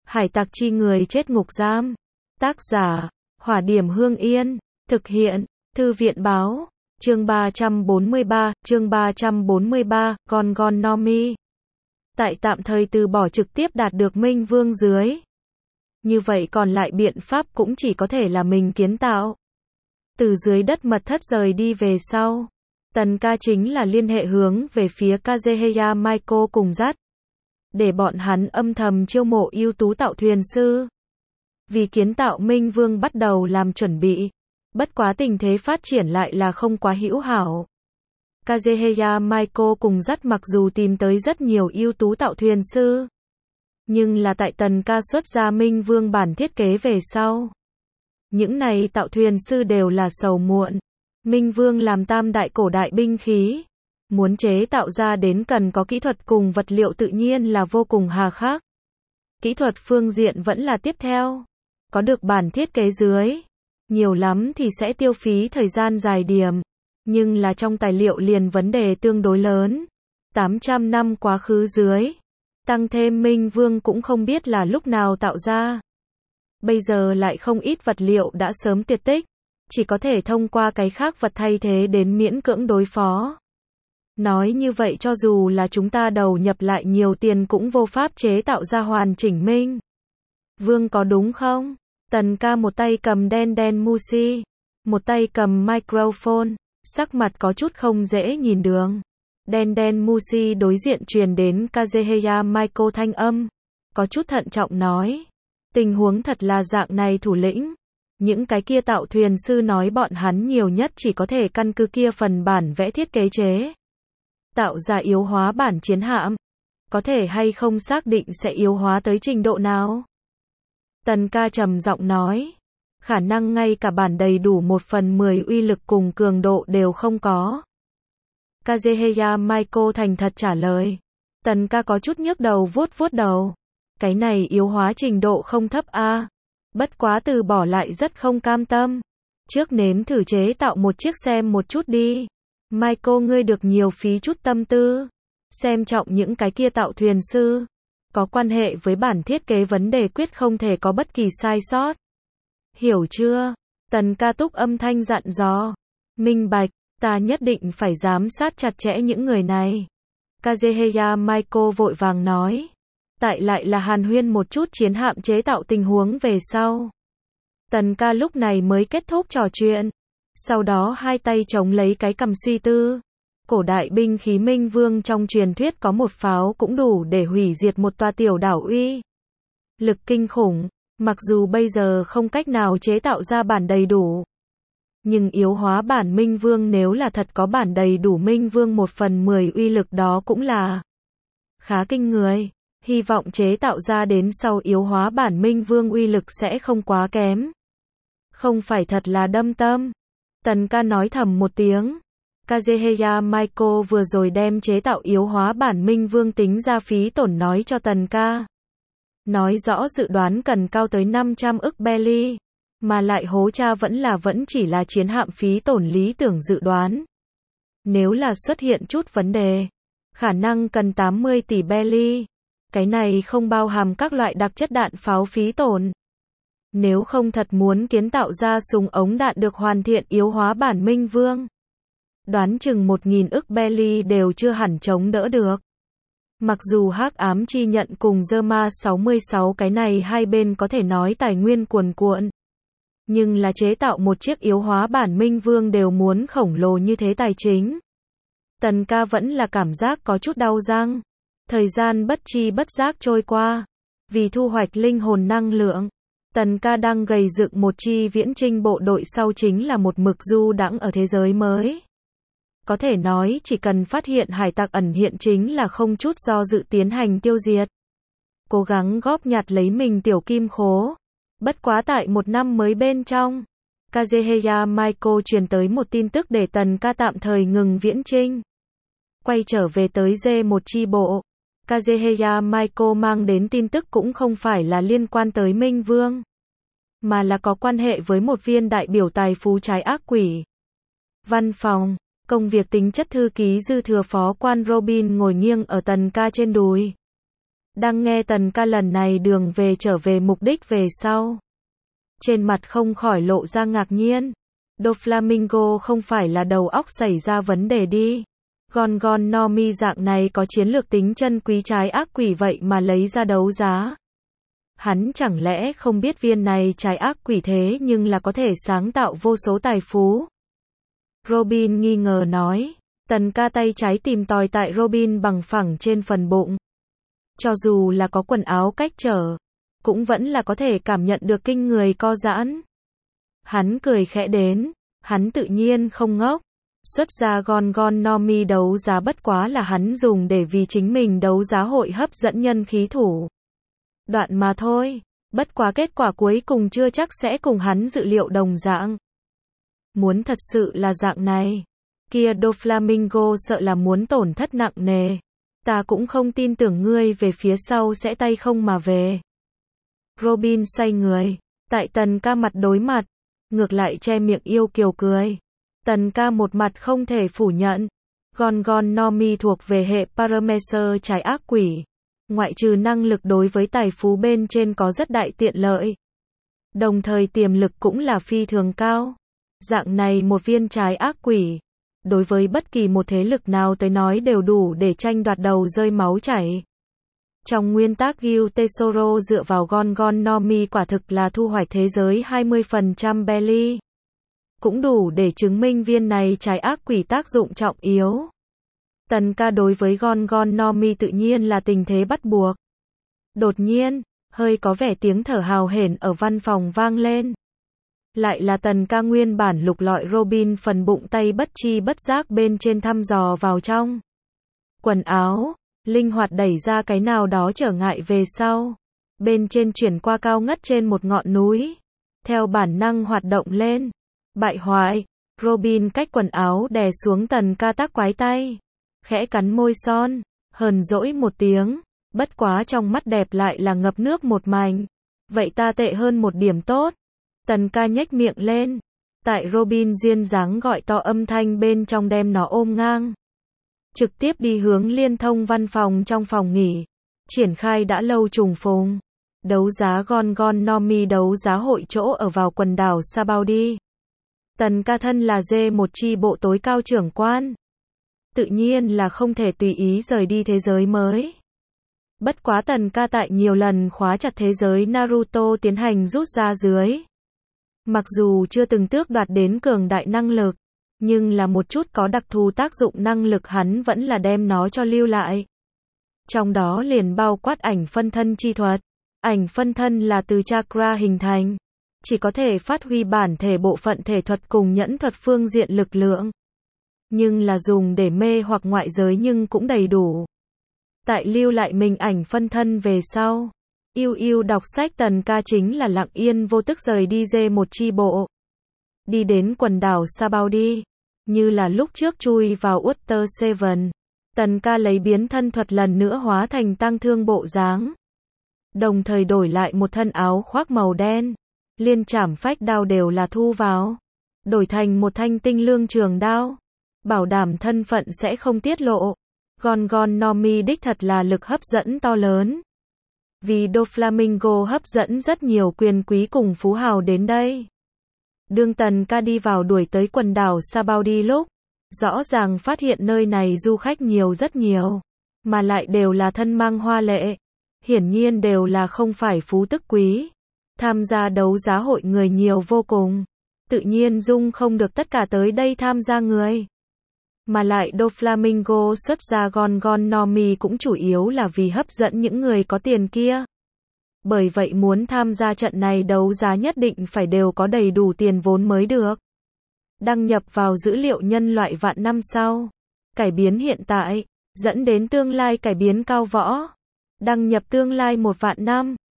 Hải tặc chi người chết ngục giam. Tác giả, Hỏa Điểm Hương Yên. Thực hiện, Thư viện báo. Chương 343, Gon no Mi. Tại tạm thời từ bỏ trực tiếp đạt được Minh Vương dưới. Như vậy còn lại biện pháp cũng chỉ có thể là mình kiến tạo. Từ dưới đất mật thất rời đi về sau. Tần ca chính là liên hệ hướng về phía Kazuhaya Maiko cùng dắt. Để bọn hắn âm thầm chiêu mộ ưu tú tạo thuyền sư. Vì kiến tạo Minh Vương bắt đầu làm chuẩn bị. Bất quá tình thế phát triển lại là không quá hữu hảo. Kazuhaya Maiko cùng dắt mặc dù tìm tới rất nhiều ưu tú tạo thuyền sư. Nhưng là tại tần ca xuất ra Minh Vương bản thiết kế về sau. Những này tạo thuyền sư đều là sầu muộn. Minh Vương làm tam đại cổ đại binh khí. Muốn chế tạo ra đến cần có kỹ thuật cùng vật liệu tự nhiên là vô cùng hà khắc. Kỹ thuật phương diện vẫn là tiếp theo. Có được bản thiết kế dưới. Nhiều lắm thì sẽ tiêu phí thời gian dài điểm. Nhưng là trong tài liệu liền vấn đề tương đối lớn. 800 năm quá khứ dưới. Tăng thêm Minh Vương cũng không biết là lúc nào tạo ra. Bây giờ lại không ít vật liệu đã sớm tuyệt tích. Chỉ có thể thông qua cái khác vật thay thế đến miễn cưỡng đối phó. Nói như vậy cho dù là chúng ta đầu nhập lại nhiều tiền cũng vô pháp chế tạo ra hoàn chỉnh Minh Vương có đúng không? Tần ca một tay cầm đen Musi, một tay cầm microphone, sắc mặt có chút không dễ nhìn đường. Đen Musi đối diện truyền đến Kazuhaya Maiko thanh âm, có chút thận trọng nói. Tình huống thật là dạng này thủ lĩnh. Những cái kia tạo thuyền sư nói bọn hắn nhiều nhất chỉ có thể căn cứ kia phần bản vẽ thiết kế chế. Tạo ra yếu hóa bản chiến hạm. Có thể hay không xác định sẽ yếu hóa tới trình độ nào? Tần ca trầm giọng nói. Khả năng ngay cả bản đầy đủ 1/10 uy lực cùng cường độ đều không có. Kazuhaya Maiko thành thật trả lời. Tần ca có chút nhức đầu vuốt đầu. Cái này yếu hóa trình độ không thấp a. Bất quá từ bỏ lại rất không cam tâm. Trước nếm thử chế tạo một chiếc xem một chút đi. Maiko ngươi được nhiều phí chút tâm tư. Xem trọng những cái kia tạo thuyền sư. Có quan hệ với bản thiết kế vấn đề quyết không thể có bất kỳ sai sót. Hiểu chưa? Tần ca túc âm thanh dặn dò. Minh bạch, ta nhất định phải giám sát chặt chẽ những người này. Kazuhaya Maiko vội vàng nói. Tại lại là hàn huyên một chút chiến hạm chế tạo tình huống về sau. Tần ca lúc này mới kết thúc trò chuyện. Sau đó hai tay chống lấy cái cằm suy tư. Cổ đại binh khí Minh Vương trong truyền thuyết có một pháo cũng đủ để hủy diệt một tòa tiểu đảo uy. Lực kinh khủng, mặc dù bây giờ không cách nào chế tạo ra bản đầy đủ. Nhưng yếu hóa bản Minh Vương nếu là thật có bản đầy đủ Minh Vương 1/10 uy lực đó cũng là khá kinh người. Hy vọng chế tạo ra đến sau yếu hóa bản Minh Vương uy lực sẽ không quá kém. Không phải thật là đâm tâm. Tần ca nói thầm một tiếng. Kazuhaya Maiko vừa rồi đem chế tạo yếu hóa bản Minh Vương tính ra phí tổn nói cho tần ca. Nói rõ dự đoán cần cao tới 500 ức belly. Mà lại hố cha vẫn chỉ là chiến hạm phí tổn lý tưởng dự đoán. Nếu là xuất hiện chút vấn đề, khả năng cần 80 tỷ belly. Cái này không bao hàm các loại đặc chất đạn pháo phí tổn. Nếu không thật muốn kiến tạo ra súng ống đạn được hoàn thiện yếu hóa bản Minh Vương. Đoán chừng 1000 ức belly đều chưa hẳn chống đỡ được. Mặc dù Hắc Ám Chi Nhận cùng Zerma 66 cái này hai bên có thể nói tài nguyên cuồn cuộn. Nhưng là chế tạo một chiếc yếu hóa bản Minh Vương đều muốn khổng lồ như thế tài chính. Tần ca vẫn là cảm giác có chút đau răng. Thời gian bất chi bất giác trôi qua. Vì thu hoạch linh hồn năng lượng. Tần ca đang gầy dựng một chi viễn chinh bộ đội sau chính là một mực du đãng ở thế giới mới. Có thể nói chỉ cần phát hiện hải tặc ẩn hiện chính là không chút do dự tiến hành tiêu diệt. Cố gắng góp nhặt lấy mình tiểu kim khố. Bất quá tại một năm mới bên trong. Kazuhaya Maiko truyền tới một tin tức để tần ca tạm thời ngừng viễn chinh. Quay trở về tới D1 chi bộ. Kazuhaya Maiko mang đến tin tức cũng không phải là liên quan tới Minh Vương. Mà là có quan hệ với một viên đại biểu tài phú trái ác quỷ. Văn phòng, công việc tính chất thư ký dư thừa phó quan Robin ngồi nghiêng ở tần ca trên đùi. Đang nghe Tần ca lần này đường về trở về mục đích về sau. Trên mặt không khỏi lộ ra ngạc nhiên. Doflamingo không phải là đầu óc xảy ra vấn đề đi. Gon no mi dạng này có chiến lược tính chân quý trái ác quỷ vậy mà lấy ra đấu giá. Hắn chẳng lẽ không biết viên này trái ác quỷ thế nhưng là có thể sáng tạo vô số tài phú. Robin nghi ngờ nói. Tần ca tay trái tìm tòi tại Robin bằng phẳng trên phần bụng. Cho dù là có quần áo cách trở, cũng vẫn là có thể cảm nhận được kinh người co giãn. Hắn cười khẽ đến, hắn tự nhiên không ngốc. Xuất ra Gon no mi đấu giá bất quá là hắn dùng để vì chính mình đấu giá hội hấp dẫn nhân khí thủ đoạn mà thôi. Bất quá kết quả cuối cùng chưa chắc sẽ cùng hắn dự liệu đồng dạng. Muốn thật sự là dạng này, kia Doflamingo sợ là muốn tổn thất nặng nề. Ta cũng không tin tưởng ngươi về phía sau sẽ tay không mà về. Robin xoay người, tại Tần ca mặt đối mặt, ngược lại che miệng yêu kiều cười. Tần ca một mặt không thể phủ nhận. Gon no mi thuộc về hệ Paramecer trái ác quỷ. Ngoại trừ năng lực đối với tài phú bên trên có rất đại tiện lợi, đồng thời tiềm lực cũng là phi thường cao. Dạng này một viên trái ác quỷ, đối với bất kỳ một thế lực nào tới nói đều đủ để tranh đoạt đầu rơi máu chảy. Trong nguyên tắc Guild Tesoro dựa vào Gon no mi quả thực là thu hoạch thế giới 20% belly. Cũng đủ để chứng minh viên này trái ác quỷ tác dụng trọng yếu. Tần ca đối với Gon no mi tự nhiên là tình thế bắt buộc. Đột nhiên, hơi có vẻ tiếng thở hào hển ở văn phòng vang lên. Lại là Tần ca nguyên bản lục lọi Robin phần bụng tay bất chi bất giác bên trên thăm dò vào trong quần áo, linh hoạt đẩy ra cái nào đó trở ngại về sau. Bên trên chuyển qua cao ngất trên một ngọn núi. Theo bản năng hoạt động lên. Bại hoại, Robin cách quần áo đè xuống Tần ca tác quái tay. Khẽ cắn môi son, hờn dỗi một tiếng. Bất quá trong mắt đẹp lại là ngập nước một mảnh. Vậy ta tệ hơn một điểm tốt. Tần ca nhếch miệng lên. Tại Robin duyên dáng gọi to âm thanh bên trong đem nó ôm ngang. Trực tiếp đi hướng liên thông văn phòng trong phòng nghỉ. Triển khai đã lâu trùng phùng. Đấu giá Gon no mi đấu giá hội chỗ ở vào quần đảo Sabaudi. Tần ca thân là D1 chi bộ tối cao trưởng quan. Tự nhiên là không thể tùy ý rời đi thế giới mới. Bất quá Tần ca tại nhiều lần khóa chặt thế giới Naruto tiến hành rút ra dưới. Mặc dù chưa từng tước đoạt đến cường đại năng lực, nhưng là một chút có đặc thù tác dụng năng lực hắn vẫn là đem nó cho lưu lại. Trong đó liền bao quát ảnh phân thân chi thuật. Ảnh phân thân là từ chakra hình thành, chỉ có thể phát huy bản thể bộ phận thể thuật cùng nhẫn thuật phương diện lực lượng. Nhưng là dùng để mê hoặc ngoại giới nhưng cũng đầy đủ. Tại lưu lại mình ảnh phân thân về sau, yêu đọc sách Tần ca chính là lặng yên vô tức rời đi D1 chi bộ. Đi đến quần đảo Sabaudi, như là lúc trước chui vào Water Seven. Tần ca lấy biến thân thuật lần nữa hóa thành tăng thương bộ dáng. Đồng thời đổi lại một thân áo khoác màu đen. Liên trảm phách đao đều là thu vào. Đổi thành một thanh tinh lương trường đao. Bảo đảm thân phận sẽ không tiết lộ. Gon no mi đích thật là lực hấp dẫn to lớn. Vì Doflamingo hấp dẫn rất nhiều quyền quý cùng phú hào đến đây. Đương Tần ca đi vào đuổi tới quần đảo Sabaudi lúc, rõ ràng phát hiện nơi này du khách nhiều rất nhiều. Mà lại đều là thân mang hoa lệ. Hiển nhiên đều là không phải phú tức quý. Tham gia đấu giá hội người nhiều vô cùng. Tự nhiên dung không được tất cả tới đây tham gia người. Mà lại Doflamingo xuất ra Gon no mi cũng chủ yếu là vì hấp dẫn những người có tiền kia. Bởi vậy muốn tham gia trận này đấu giá nhất định phải đều có đầy đủ tiền vốn mới được. Đăng nhập vào dữ liệu nhân loại vạn năm sau. Cải biến hiện tại, dẫn đến tương lai cải biến cao võ. Đăng nhập tương lai 1 vạn năm.